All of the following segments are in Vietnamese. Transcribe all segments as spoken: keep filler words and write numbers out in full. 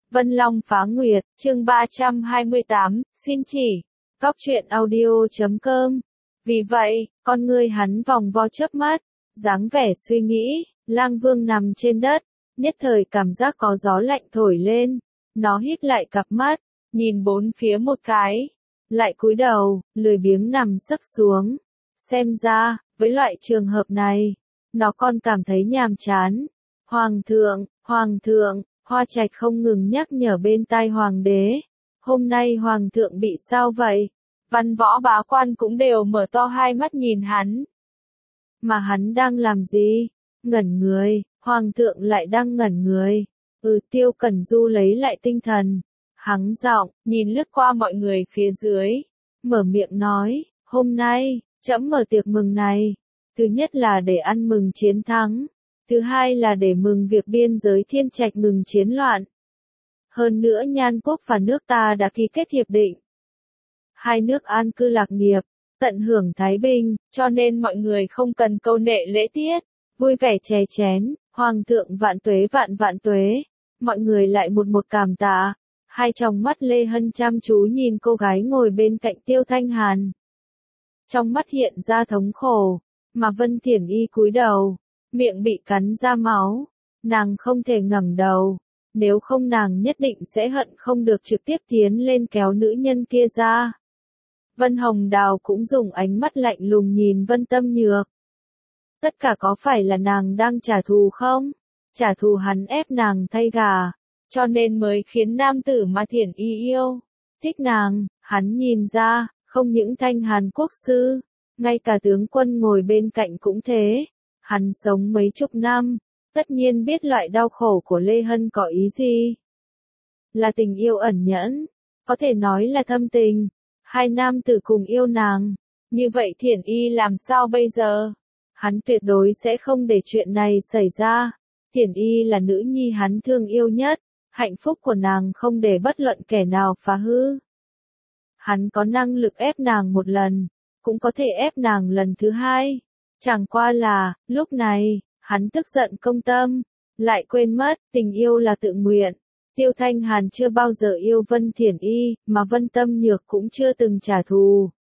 Vân Long Phá Nguyệt, chương ba trăm hai mươi tám, xin chỉ. Góc truyện audio chấm com. Vì vậy, con ngươi hắn vòng vo chớp mắt, dáng vẻ suy nghĩ, Lang Vương nằm trên đất, nhất thời cảm giác có gió lạnh thổi lên, nó híp lại cặp mắt, nhìn bốn phía một cái, lại cúi đầu, lười biếng nằm sấp xuống. Xem ra, với loại trường hợp này, nó còn cảm thấy nhàm chán. Hoàng thượng, Hoàng thượng, Hoa Trạch không ngừng nhắc nhở bên tai Hoàng đế. Hôm nay Hoàng thượng bị sao vậy? Văn võ bá quan cũng đều mở to hai mắt nhìn hắn. Mà hắn đang làm gì? Ngẩn người, Hoàng thượng lại đang ngẩn người. Ừ, Tiêu Cẩn Du lấy lại tinh thần. Hắng giọng, nhìn lướt qua mọi người phía dưới. Mở miệng nói, hôm nay, trẫm mở tiệc mừng này. Thứ nhất là để ăn mừng chiến thắng. Thứ hai là để mừng việc biên giới Thiên Trạch ngừng chiến loạn. Hơn nữa Nhan Quốc và nước ta đã ký kết hiệp định. Hai nước an cư lạc nghiệp, tận hưởng thái bình, cho nên mọi người không cần câu nệ lễ tiết, vui vẻ chè chén, Hoàng thượng vạn tuế vạn vạn tuế. Mọi người lại một một cảm tạ, hai tròng mắt Lê Hân chăm chú nhìn cô gái ngồi bên cạnh Tiêu Thanh Hàn. Trong mắt hiện ra thống khổ, mà Vân Thiển Y cúi đầu, miệng bị cắn ra máu, nàng không thể ngẩng đầu, nếu không nàng nhất định sẽ hận không được trực tiếp tiến lên kéo nữ nhân kia ra. Vân Hồng Đào cũng dùng ánh mắt lạnh lùng nhìn Vân Tâm Nhược. Tất cả có phải là nàng đang trả thù không? Trả thù hắn ép nàng thay gà, cho nên mới khiến nam tử mà Thiển Y yêu, thích nàng, hắn nhìn ra, không những Thanh Hàn quốc sư, ngay cả tướng quân ngồi bên cạnh cũng thế. Hắn sống mấy chục năm, tất nhiên biết loại đau khổ của Lê Hân có ý gì. Là tình yêu ẩn nhẫn, có thể nói là thâm tình. Hai nam tử cùng yêu nàng, như vậy Thiển Y làm sao bây giờ? Hắn tuyệt đối sẽ không để chuyện này xảy ra. Thiển Y là nữ nhi hắn thương yêu nhất, hạnh phúc của nàng không để bất luận kẻ nào phá hư. Hắn có năng lực ép nàng một lần, cũng có thể ép nàng lần thứ hai. Chẳng qua là, lúc này, hắn tức giận công tâm, lại quên mất, tình yêu là tự nguyện. Tiêu Thanh Hàn chưa bao giờ yêu Vân Thiển Y, mà Vân Tâm Nhược cũng chưa từng trả thù.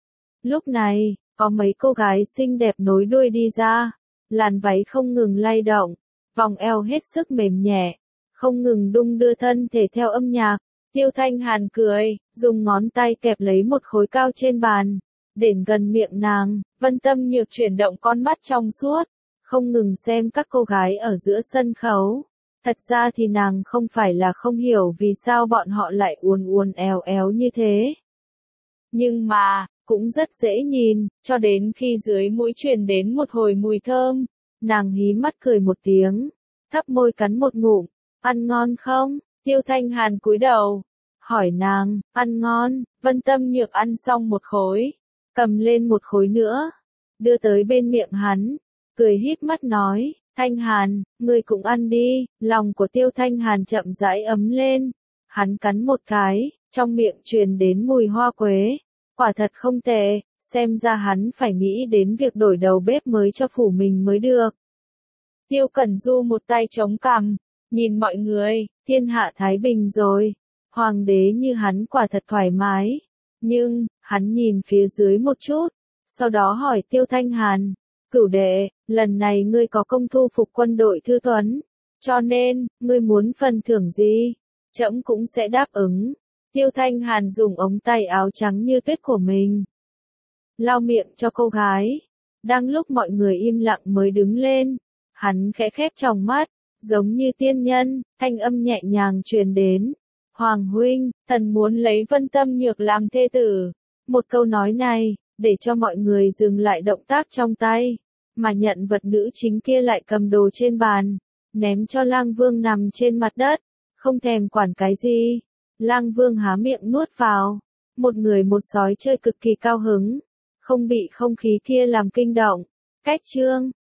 Lúc này, có mấy cô gái xinh đẹp nối đuôi đi ra, làn váy không ngừng lay động, vòng eo hết sức mềm nhẹ, không ngừng đung đưa thân thể theo âm nhạc. Tiêu Thanh Hàn cười, dùng ngón tay kẹp lấy một khối cao trên bàn, đến gần miệng nàng. Vân Tâm Nhược chuyển động con mắt trong suốt, không ngừng xem các cô gái ở giữa sân khấu. Thật ra thì nàng không phải là không hiểu vì sao bọn họ lại uốn uốn éo éo như thế. Nhưng mà, cũng rất dễ nhìn, cho đến khi dưới mũi truyền đến một hồi mùi thơm, nàng hí mắt cười một tiếng, thấp môi cắn một ngụm, ăn ngon không? Tiêu Thanh Hàn cúi đầu, hỏi nàng, ăn ngon. Vân Tâm Nhược ăn xong một khối, cầm lên một khối nữa, đưa tới bên miệng hắn, cười híp mắt nói, Thanh Hàn, ngươi cũng ăn đi. Lòng của Tiêu Thanh Hàn chậm rãi ấm lên, hắn cắn một cái, trong miệng truyền đến mùi hoa quế, quả thật không tệ, xem ra hắn phải nghĩ đến việc đổi đầu bếp mới cho phủ mình mới được. Tiêu Cẩn Du một tay chống cằm, nhìn mọi người, thiên hạ thái bình rồi, hoàng đế như hắn quả thật thoải mái. Nhưng, hắn nhìn phía dưới một chút, sau đó hỏi Tiêu Thanh Hàn, cửu đệ, lần này ngươi có công thu phục quân đội Thư Tuấn, cho nên, ngươi muốn phần thưởng gì? Trẫm cũng sẽ đáp ứng. Tiêu Thanh Hàn dùng ống tay áo trắng như tuyết của mình lau miệng cho cô gái. Đang lúc mọi người im lặng mới đứng lên, hắn khẽ khép tròng mắt, giống như tiên nhân, thanh âm nhẹ nhàng truyền đến. Hoàng huynh, thần muốn lấy Vân Tâm Nhược làm thê tử. Một câu nói này, để cho mọi người dừng lại động tác trong tay, mà nhận vật nữ chính kia lại cầm đồ trên bàn, ném cho Lang Vương nằm trên mặt đất, không thèm quản cái gì. Lang Vương há miệng nuốt vào, một người một sói chơi cực kỳ cao hứng, không bị không khí kia làm kinh động. Cách chương